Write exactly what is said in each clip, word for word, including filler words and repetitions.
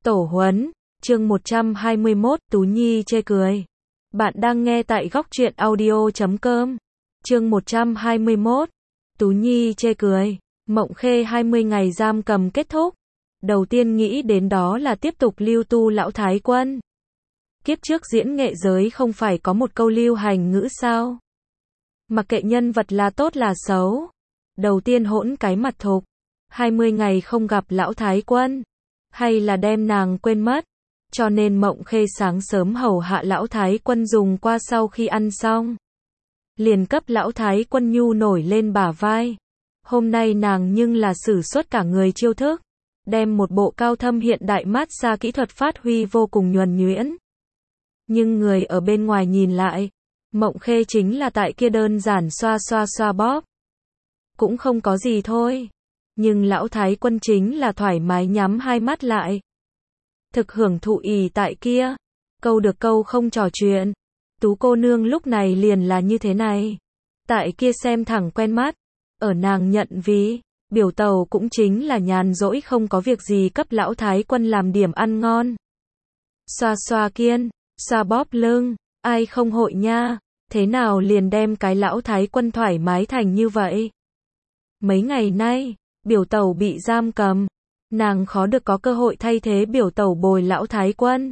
Tổ huấn, chương một trăm hai mươi mốt, Tú Nhi chê cười. Bạn đang nghe tại góc truyện audio chấm com. Chương một trăm hai mươi mốt, Tú Nhi chê cười. Mộng Khê hai mươi ngày giam cầm kết thúc. Đầu tiên nghĩ đến đó là tiếp tục lưu tu lão thái quân. Kiếp trước diễn nghệ giới không phải có một câu lưu hành ngữ sao? Mặc kệ nhân vật là tốt là xấu. Đầu tiên hỗn cái mặt thục. hai mươi ngày không gặp lão thái quân. Hay là đem nàng quên mất. Cho nên Mộng Khê sáng sớm hầu hạ lão thái quân dùng qua sau khi ăn xong. Liền cấp lão thái quân nhu nổi lên bả vai. Hôm nay nàng nhưng là sử xuất cả người chiêu thức. Đem một bộ cao thâm hiện đại mát xa kỹ thuật phát huy vô cùng nhuần nhuyễn. Nhưng người ở bên ngoài nhìn lại. Mộng Khê chính là tại kia đơn giản xoa xoa xoa bóp. Cũng không có gì thôi. Nhưng lão thái quân chính là thoải mái nhắm hai mắt lại. Thực hưởng thụ ì tại kia. Câu được câu không trò chuyện. Tú cô nương lúc này liền là như thế này. Tại kia xem thẳng quen mắt. Ở nàng nhận ví. Biểu tàu cũng chính là nhàn rỗi không có việc gì cấp lão thái quân làm điểm ăn ngon. Xoa xoa kiên. Xoa bóp lưng. Ai không hội nha. Thế nào liền đem cái lão thái quân thoải mái thành như vậy. Mấy ngày nay. Biểu tàu bị giam cầm. Nàng khó được có cơ hội thay thế biểu tàu bồi lão thái quân.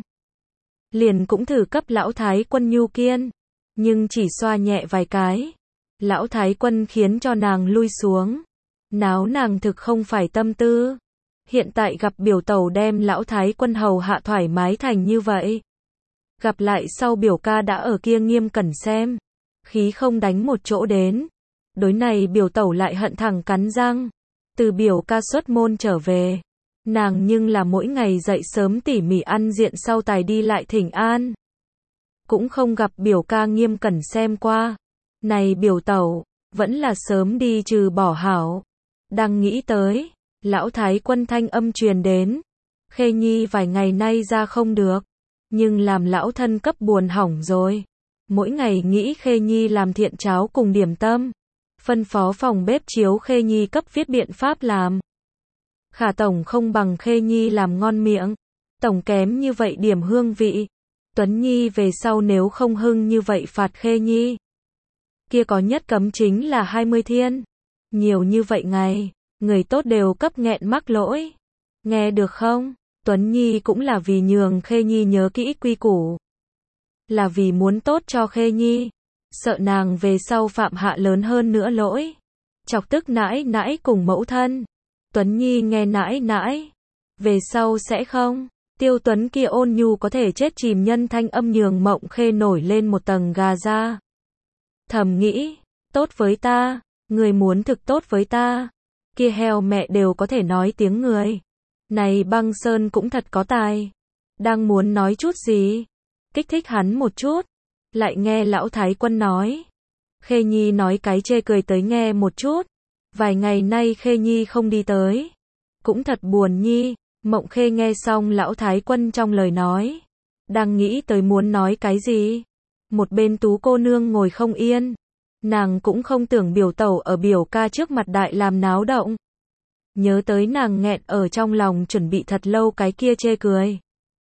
Liền cũng thử cấp lão thái quân nhu kiên. Nhưng chỉ xoa nhẹ vài cái. Lão thái quân khiến cho nàng lui xuống. Náo nàng thực không phải tâm tư. Hiện tại gặp biểu tàu đem lão thái quân hầu hạ thoải mái thành như vậy. Gặp lại sau biểu ca đã ở kia nghiêm cẩn xem. Khí không đánh một chỗ đến. Đối này biểu tàu lại hận thẳng cắn răng. Từ biểu ca xuất môn trở về. Nàng nhưng là mỗi ngày dậy sớm tỉ mỉ ăn diện sau tài đi lại thỉnh an. Cũng không gặp biểu ca nghiêm cẩn xem qua. Này biểu tẩu, vẫn là sớm đi trừ bỏ hảo. Đang nghĩ tới, lão thái quân thanh âm truyền đến. Khê Nhi vài ngày nay ra không được. Nhưng làm lão thân cấp buồn hỏng rồi. Mỗi ngày nghĩ Khê Nhi làm thiện cháo cùng điểm tâm. Phân phó phòng bếp chiếu Khê Nhi cấp viết biện pháp làm. Khả tổng không bằng Khê Nhi làm ngon miệng. Tổng kém như vậy điểm hương vị. Tuấn Nhi về sau nếu không hưng như vậy phạt Khê Nhi. Kia có nhất cấm chính là hai mươi thiên. Nhiều như vậy ngày, người tốt đều cấp nghẹn mắc lỗi. Nghe được không? Tuấn Nhi cũng là vì nhường Khê Nhi nhớ kỹ quy củ. Là vì muốn tốt cho Khê Nhi. Sợ nàng về sau phạm hạ lớn hơn nữa lỗi. Chọc tức nãi nãi cùng mẫu thân. Tuấn Nhi nghe nãi nãi. Về sau sẽ không. Tiêu Tuấn kia ôn nhu có thể chết chìm nhân thanh âm nhường Mộng Khê nổi lên một tầng gà ra. Thầm nghĩ, tốt với ta, người muốn thực tốt với ta. Kia heo mẹ đều có thể nói tiếng người. Này Băng Sơn cũng thật có tài. Đang muốn nói chút gì. Kích thích hắn một chút. Lại nghe lão thái quân nói. Khê Nhi nói cái chê cười tới nghe một chút. Vài ngày nay Khê Nhi không đi tới. Cũng thật buồn nhi. Mộng Khê nghe xong lão thái quân trong lời nói. Đang nghĩ tới muốn nói cái gì. Một bên Tú cô nương ngồi không yên. Nàng cũng không tưởng biểu tẩu ở biểu ca trước mặt đại làm náo động. Nhớ tới nàng nghẹn ở trong lòng chuẩn bị thật lâu cái kia chê cười.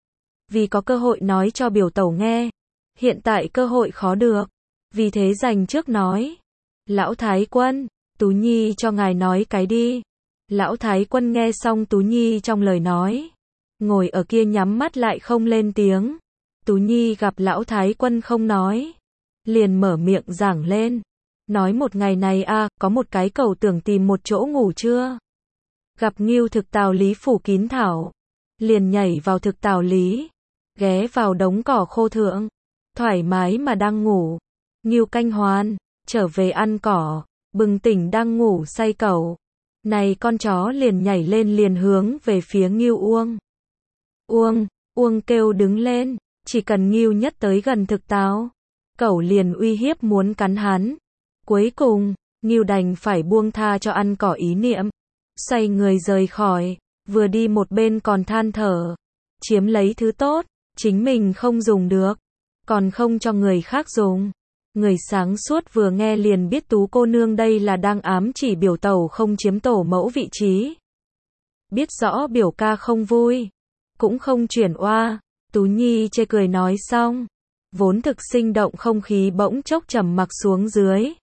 Vì có cơ hội nói cho biểu tẩu nghe. Hiện tại cơ hội khó được. Vì thế dành trước nói. Lão thái quân, Tú Nhi cho ngài nói cái đi. Lão thái quân nghe xong Tú Nhi trong lời nói. Ngồi ở kia nhắm mắt lại không lên tiếng. Tú Nhi gặp lão thái quân không nói. Liền mở miệng giảng lên. Nói một ngày này a có một cái cầu tưởng tìm một chỗ ngủ trưa. Gặp Ngưu thực tào lý phủ kín thảo. Liền nhảy vào thực tào lý. Ghé vào đống cỏ khô thượng. Thoải mái mà đang ngủ. Ngưu canh hoan. Trở về ăn cỏ. Bừng tỉnh đang ngủ say cẩu. Này con chó liền nhảy lên liền hướng về phía Ngưu Uông. Uông, Uông kêu đứng lên. Chỉ cần Ngưu nhất tới gần thực táo. Cẩu liền uy hiếp muốn cắn hắn. Cuối cùng, Ngưu đành phải buông tha cho ăn cỏ ý niệm. Xoay người rời khỏi. Vừa đi một bên còn than thở. Chiếm lấy thứ tốt. Chính mình không dùng được. Còn không cho người khác dùng. Người sáng suốt vừa nghe liền biết Tú cô nương đây là đang ám chỉ biểu tẩu không chiếm tổ mẫu vị trí. Biết rõ biểu ca không vui. cũng không chuyển oa. Tú Nhi chê cười nói xong, vốn thực sinh động không khí bỗng chốc trầm mặc xuống dưới.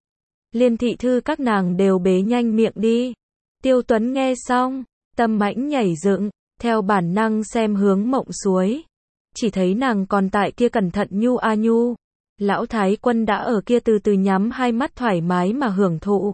Liên thị thư các nàng đều bế nhanh miệng đi. Tiêu Tuấn nghe xong, tâm mãnh nhảy dựng, theo bản năng xem hướng Mộng Suối. Chỉ thấy nàng còn tại kia cẩn thận nhu a nhu. Lão Thái Quân đã ở kia từ từ nhắm hai mắt thoải mái mà hưởng thụ.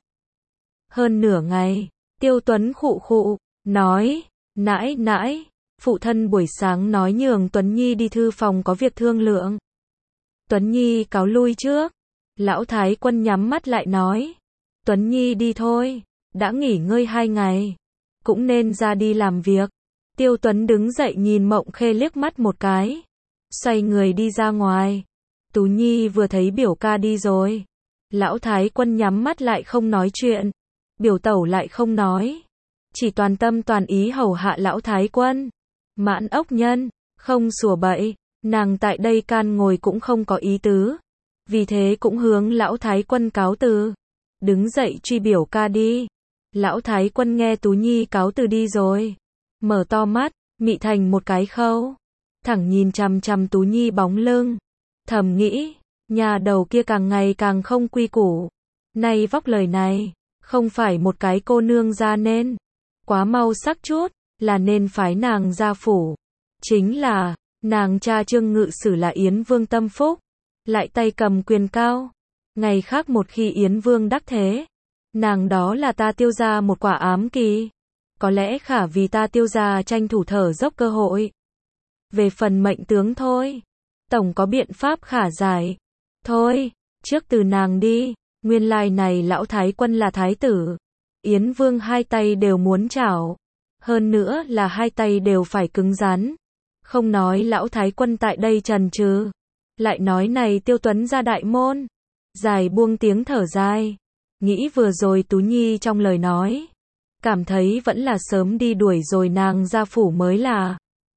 Hơn nửa ngày, Tiêu Tuấn khụ khụ, nói, nãi nãi, phụ thân buổi sáng nói nhường Tuấn Nhi đi thư phòng có việc thương lượng. Tuấn Nhi cáo lui trước. Lão Thái Quân nhắm mắt lại nói, Tuấn Nhi đi thôi, đã nghỉ ngơi hai ngày, cũng nên ra đi làm việc. Tiêu Tuấn đứng dậy nhìn Mộng Khê liếc mắt một cái, xoay người đi ra ngoài. Tú Nhi vừa thấy biểu ca đi rồi, Lão Thái Quân nhắm mắt lại không nói chuyện, biểu tẩu lại không nói, chỉ toàn tâm toàn ý hầu hạ Lão Thái Quân. Mãn ốc nhân, không sủa bậy, nàng tại đây can ngồi cũng không có ý tứ, vì thế cũng hướng Lão Thái Quân cáo từ, đứng dậy truy biểu ca đi. Lão Thái Quân nghe Tú Nhi cáo từ đi rồi, mở to mắt, mị thành một cái khâu, thẳng nhìn chằm chằm Tú Nhi bóng lưng, thầm nghĩ, nhà đầu kia càng ngày càng không quy củ, nay vóc lời này, không phải một cái cô nương ra nên, quá mau sắc chút, là nên phái nàng ra phủ. Chính là, nàng cha Trương Ngự Sử là Yến Vương tâm phúc, lại tay cầm quyền cao, ngày khác một khi Yến Vương đắc thế, nàng đó là ta Tiêu gia một quả ám kỳ, có lẽ khả vì ta Tiêu gia tranh thủ thở dốc cơ hội. Về phần mệnh tướng thôi, tổng có biện pháp khả giải. Thôi, trước từ nàng đi, nguyên lai này Lão Thái Quân là thái tử, Yến Vương hai tay đều muốn chảo, hơn nữa là hai tay đều phải cứng rắn. Không nói Lão Thái Quân tại đây trần trừ, lại nói này Tiêu Tuấn ra đại môn, dài buông tiếng thở dài, nghĩ vừa rồi Tú Nhi trong lời nói, cảm thấy vẫn là sớm đi đuổi rồi nàng ra phủ mới là.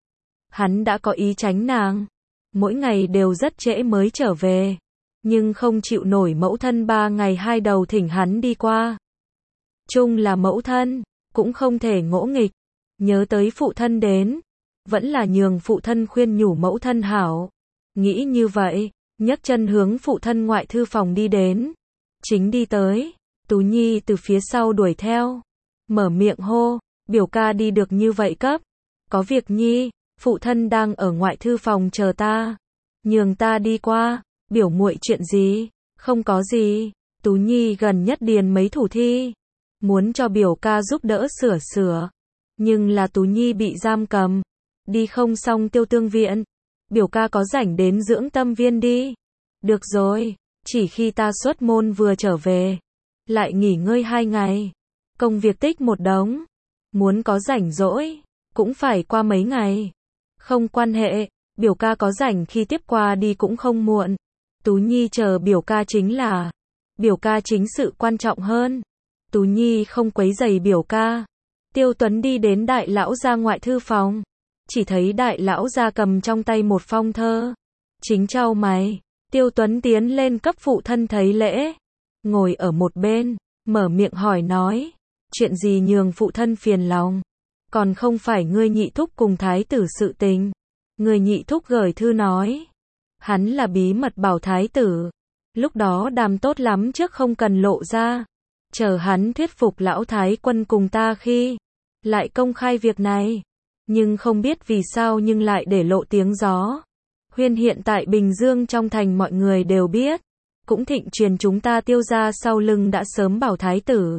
Hắn đã có ý tránh nàng, mỗi ngày đều rất trễ mới trở về, nhưng không chịu nổi mẫu thân ba ngày hai đầu thỉnh hắn đi qua. Chung là mẫu thân, cũng không thể ngỗ nghịch, nhớ tới phụ thân đến, vẫn là nhường phụ thân khuyên nhủ mẫu thân hảo. Nghĩ như vậy, nhấc chân hướng phụ thân ngoại thư phòng đi đến. Chính đi tới, Tú Nhi từ phía sau đuổi theo, mở miệng hô, biểu ca đi được như vậy cấp, có việc nhi, phụ thân đang ở ngoại thư phòng chờ ta, nhường ta đi qua. Biểu muội chuyện gì? Không có gì. Tú Nhi gần nhất điền mấy thủ thi, muốn cho biểu ca giúp đỡ sửa sửa, nhưng là Tú Nhi bị giam cầm, đi không xong Tiêu Tương viện, biểu ca có rảnh đến dưỡng tâm viên đi. Được rồi, chỉ khi ta xuất môn vừa trở về, lại nghỉ ngơi hai ngày, công việc tích một đống, muốn có rảnh rỗi, cũng phải qua mấy ngày. Không quan hệ, biểu ca có rảnh khi tiếp qua đi cũng không muộn. Tú Nhi chờ biểu ca chính là, biểu ca chính sự quan trọng hơn. Tú Nhi không quấy rầy biểu ca. Tiêu Tuấn đi đến đại lão gia ngoại thư phòng, chỉ thấy đại lão gia cầm trong tay một phong thơ, chính trao mày. Tiêu Tuấn tiến lên cấp phụ thân thấy lễ, ngồi ở một bên, mở miệng hỏi nói, chuyện gì nhường phụ thân phiền lòng, còn không phải ngươi nhị thúc cùng thái tử sự tình. Người nhị thúc gửi thư nói, hắn là bí mật bảo thái tử, lúc đó đàm tốt lắm trước không cần lộ ra, chờ hắn thuyết phục Lão Thái Quân cùng ta khi, lại công khai việc này, nhưng không biết vì sao nhưng lại để lộ tiếng gió. Huyên hiện tại Bình Dương trong thành mọi người đều biết, cũng thịnh truyền chúng ta Tiêu gia sau lưng đã sớm bảo thái tử.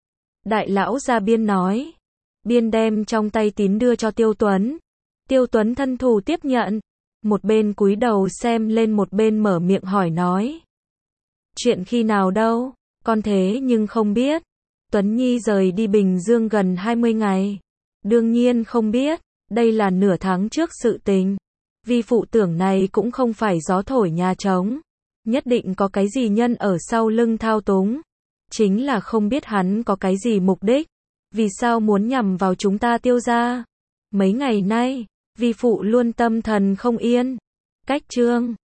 Đại lão gia biên nói, biên đem trong tay tín đưa cho Tiêu Tuấn. Tiêu Tuấn thân thủ tiếp nhận, một bên cúi đầu xem lên một bên mở miệng hỏi nói. Chuyện khi nào đâu, con thế nhưng không biết. Tuấn Nhi rời đi Bình Dương gần hai mươi ngày. Đương nhiên không biết, đây là nửa tháng trước sự tình. Vì phụ tưởng này cũng không phải gió thổi nhà trống. Nhất định có cái gì nhân ở sau lưng thao túng. Chính là không biết hắn có cái gì mục đích. Vì sao muốn nhằm vào chúng ta Tiêu gia. Mấy ngày nay, vì phụ luôn tâm thần không yên. Cách chương